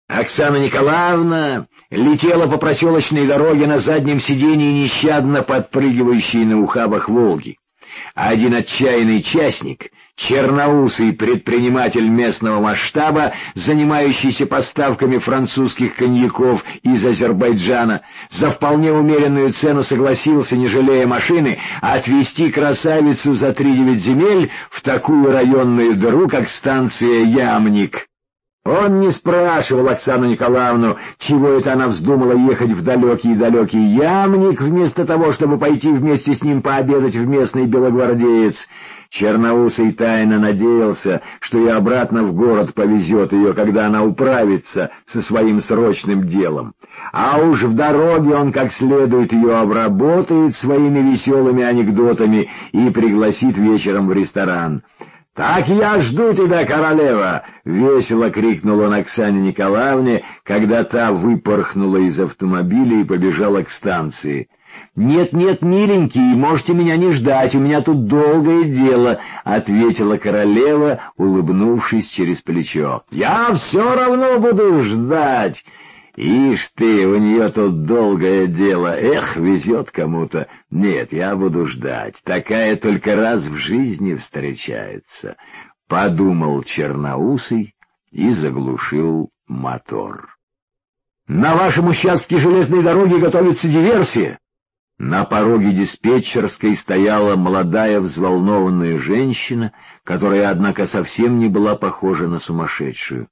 Оксана Николаевна летела по проселочной дороге на заднем сиденье нещадно подпрыгивающей на ухабах «Волги». Один отчаянный частник, черноусый предприниматель местного масштаба, занимающийся поставками французских коньяков из Азербайджана, за вполне умеренную цену согласился, не жалея машины, отвезти красавицу за 3-9 земель в такую районную дыру, как станция Ямник. Он не спрашивал Оксану Николаевну, чего это она вздумала ехать в далекий-далекий Ямник, вместо того, чтобы пойти вместе с ним пообедать в местный Белогвардеец. Черноусый тайно надеялся, что и обратно в город повезет ее, когда она управится со своим срочным делом. А уж в дороге он как следует ее обработает своими веселыми анекдотами и пригласит вечером в ресторан. «Так я жду тебя, королева!» — весело крикнул он Оксане Николаевне, когда та выпорхнула из автомобиля и побежала к станции. «Нет-нет, миленький, можете меня не ждать, у меня тут долгое дело», — ответила королева, улыбнувшись через плечо. «Я все равно буду ждать!» «Ишь ты, у нее тут долгое дело. Эх, везет кому-то. Нет, я буду ждать. Такая только раз в жизни встречается», — подумал черноусый и заглушил мотор. «На вашем участке железной дороги готовится диверсия». На пороге диспетчерской стояла молодая взволнованная женщина, которая, однако, совсем не была похожа на сумасшедшую.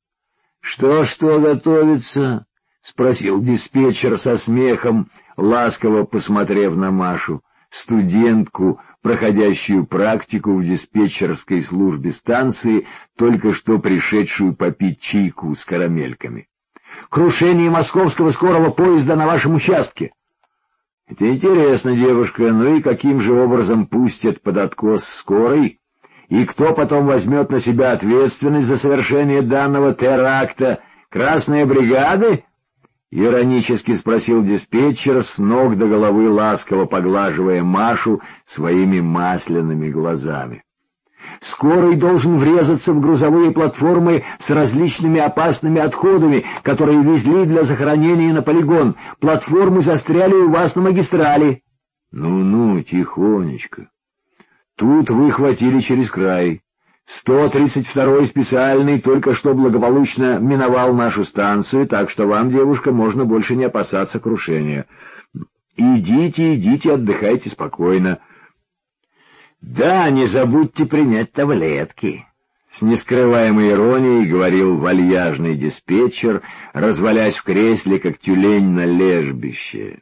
«Что готовится?» — спросил диспетчер со смехом, ласково посмотрев на Машу, студентку, проходящую практику в диспетчерской службе станции, только что пришедшую попить чайку с карамельками. «Крушение московского скорого поезда на вашем участке». «Это интересно, девушка, ну и каким же образом пустят под откос скорой? И кто потом возьмет на себя ответственность за совершение данного теракта? Красные бригады?» — иронически спросил диспетчер, с ног до головы ласково поглаживая Машу своими масляными глазами. «Скорый должен врезаться в грузовые платформы с различными опасными отходами, которые везли для захоронения на полигон. Платформы застряли у вас на магистрали». «Ну-ну, тихонечко. Тут вы хватили через край. 132-й специальный только что благополучно миновал нашу станцию, так что вам, девушка, можно больше не опасаться крушения. Идите, отдыхайте спокойно». «Да, не забудьте принять таблетки», — с нескрываемой иронией говорил вальяжный диспетчер, развалясь в кресле, как тюлень на лежбище.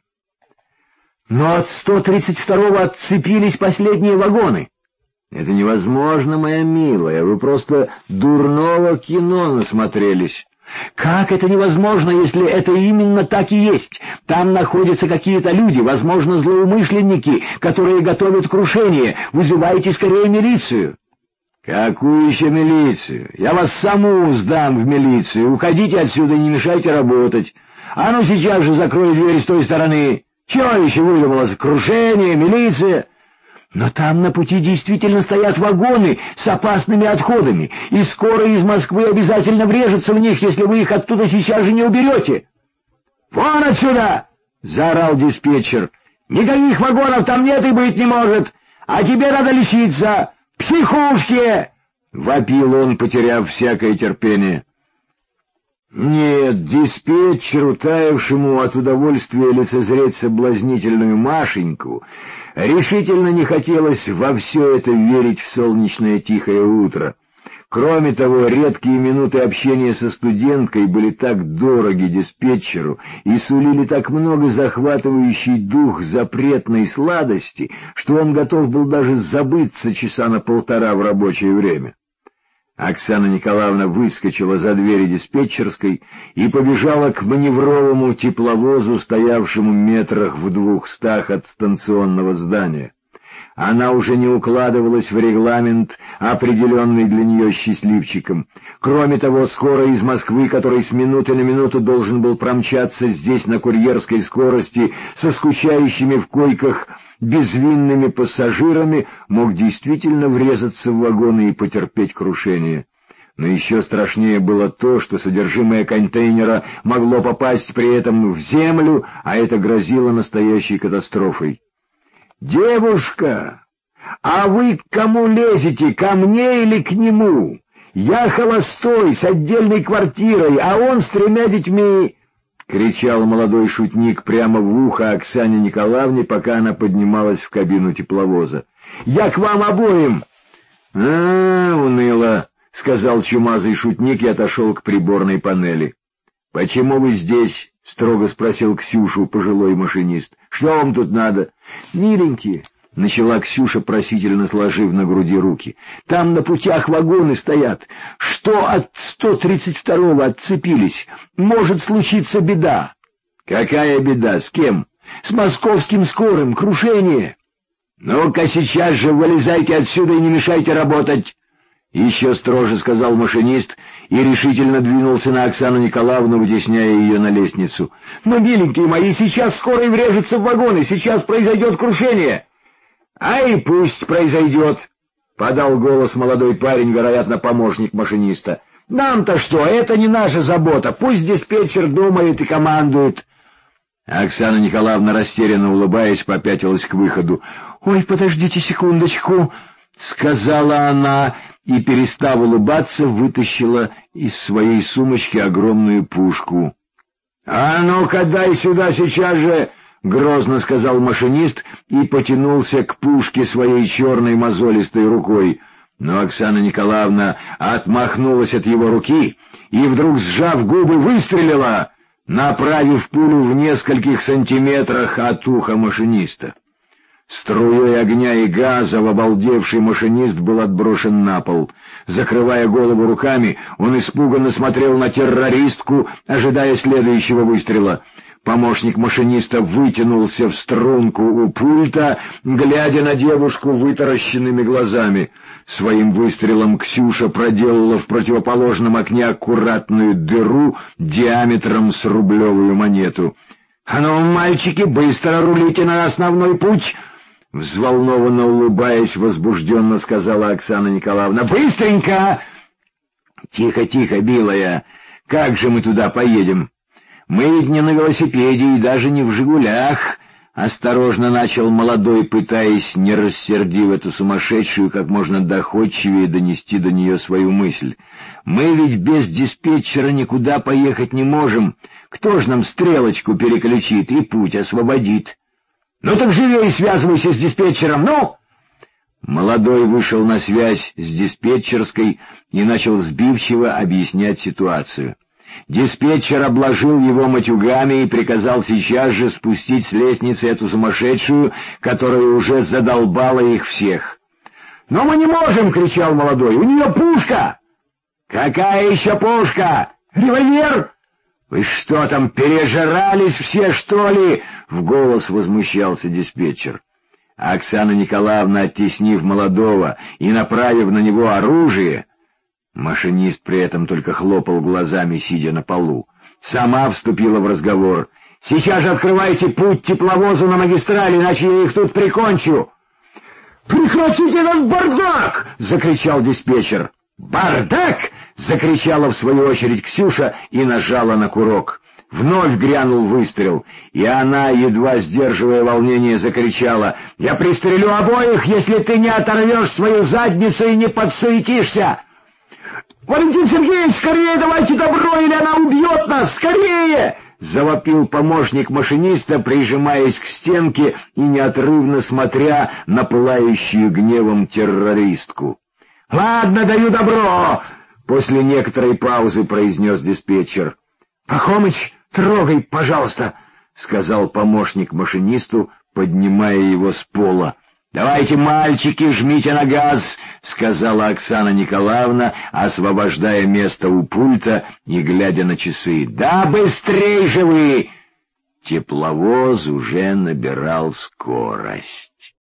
«Но от 132-го отцепились последние вагоны». «Это невозможно, моя милая, вы просто дурного кино насмотрелись». «Как это невозможно, если это именно так и есть? Там находятся какие-то люди, возможно, злоумышленники, которые готовят крушение. Вызывайте скорее милицию». «Какую еще милицию? Я вас саму сдам в милицию. Уходите отсюда и не мешайте работать. А ну сейчас же закрой дверь с той стороны. Чего еще выдумалось? Крушение, милиция?» «Но там на пути действительно стоят вагоны с опасными отходами, и скоро из Москвы обязательно врежется в них, если вы их оттуда сейчас же не уберете». «Вон отсюда!» — заорал диспетчер. «Никаких вагонов там нет и быть не может! А тебе надо лечиться! Психушки!» — вопил он, потеряв всякое терпение. Нет, диспетчеру, таявшему от удовольствия лицезреть соблазнительную Машеньку, решительно не хотелось во все это верить в солнечное тихое утро. Кроме того, редкие минуты общения со студенткой были так дороги диспетчеру и сулили так много захватывающий дух запретной сладости, что он готов был даже забыться часа на полтора в рабочее время. Оксана Николаевна выскочила за двери диспетчерской и побежала к маневровому тепловозу, стоявшему метрах в 200 от станционного здания. Она уже не укладывалась в регламент, определенный для нее счастливчиком. Кроме того, скоро из Москвы, который с минуты на минуту должен был промчаться здесь на курьерской скорости со скучающими в койках безвинными пассажирами, мог действительно врезаться в вагоны и потерпеть крушение. Но еще страшнее было то, что содержимое контейнера могло попасть при этом в землю, а это грозило настоящей катастрофой. «Девушка, а вы к кому лезете, ко мне или к нему? Я холостой, с отдельной квартирой, а он с 3 детьми!» — кричал молодой шутник прямо в ухо Оксане Николаевне, пока она поднималась в кабину тепловоза. «Я к вам обоим!» Уныло, — сказал чумазый шутник и отошел к приборной панели. — Почему вы здесь? — строго спросил Ксюшу пожилой машинист. — Что вам тут надо? — Миленькие, — начала Ксюша, просительно сложив на груди руки. — Там на путях вагоны стоят. Что от 132-го отцепились? Может случиться беда. — Какая беда? С кем? — С московским скорым. Крушение. — Ну-ка сейчас же вылезайте отсюда и не мешайте работать. — еще строже сказал машинист и решительно двинулся на Оксану Николаевну, вытесняя ее на лестницу. — Но, миленькие мои, сейчас скорый врежется в вагоны, сейчас произойдет крушение. — Ай, пусть произойдет, — подал голос молодой парень, вероятно, помощник машиниста. — Нам-то что, это не наша забота, пусть диспетчер думает и командует. Оксана Николаевна, растерянно улыбаясь, попятилась к выходу. — Ой, подождите секундочку, — сказала она, и, перестав улыбаться, вытащила из своей сумочки огромную пушку. — А ну-ка дай сюда сейчас же! — грозно сказал машинист и потянулся к пушке своей черной мозолистой рукой. Но Оксана Николаевна отмахнулась от его руки и, вдруг сжав губы, выстрелила, направив пулю в нескольких сантиметрах от уха машиниста. Струей огня и газа обалдевший машинист был отброшен на пол. Закрывая голову руками, он испуганно смотрел на террористку, ожидая следующего выстрела. Помощник машиниста вытянулся в струнку у пульта, глядя на девушку вытаращенными глазами. Своим выстрелом Ксюша проделала в противоположном окне аккуратную дыру диаметром с рублевую монету. — А ну, мальчики, быстро рулите на основной путь! — взволнованно улыбаясь, возбужденно сказала Оксана Николаевна. — Быстренько! — Тихо, тихо, милая, как же мы туда поедем? Мы ведь не на велосипеде и даже не в «Жигулях», — осторожно начал молодой, пытаясь, не рассердив эту сумасшедшую, как можно доходчивее донести до нее свою мысль. Мы ведь без диспетчера никуда поехать не можем. Кто ж нам стрелочку переключит и путь освободит? — Ну так живее связывайся с диспетчером, ну! Молодой вышел на связь с диспетчерской и начал сбивчиво объяснять ситуацию. Диспетчер обложил его матюгами и приказал сейчас же спустить с лестницы эту сумасшедшую, которая уже задолбала их всех. — Но мы не можем! — кричал молодой. — У нее пушка! — Какая еще пушка? Револьвер? «Вы что там, пережрались все, что ли?» — в голос возмущался диспетчер. Оксана Николаевна, оттеснив молодого и направив на него оружие, машинист при этом только хлопал глазами, сидя на полу, сама вступила в разговор. «Сейчас же открывайте путь тепловозу на магистрали, иначе я их тут прикончу!» «Прекратите этот бардак!» — закричал диспетчер. «Бардак!» — закричала в свою очередь Ксюша и нажала на курок. Вновь грянул выстрел, и она, едва сдерживая волнение, закричала: «Я пристрелю обоих, если ты не оторвешь свою задницу и не подсуетишься!» «Валентин Сергеевич, скорее давайте добро, или она убьет нас! Скорее!» — завопил помощник машиниста, прижимаясь к стенке и неотрывно смотря на пылающую гневом террористку. «Ладно, даю добро!» — после некоторой паузы произнес диспетчер. «Пахомыч, трогай, пожалуйста!» — сказал помощник машинисту, поднимая его с пола. «Давайте, мальчики, жмите на газ!» — сказала Оксана Николаевна, освобождая место у пульта и глядя на часы. «Да быстрей же вы!» Тепловоз уже набирал скорость.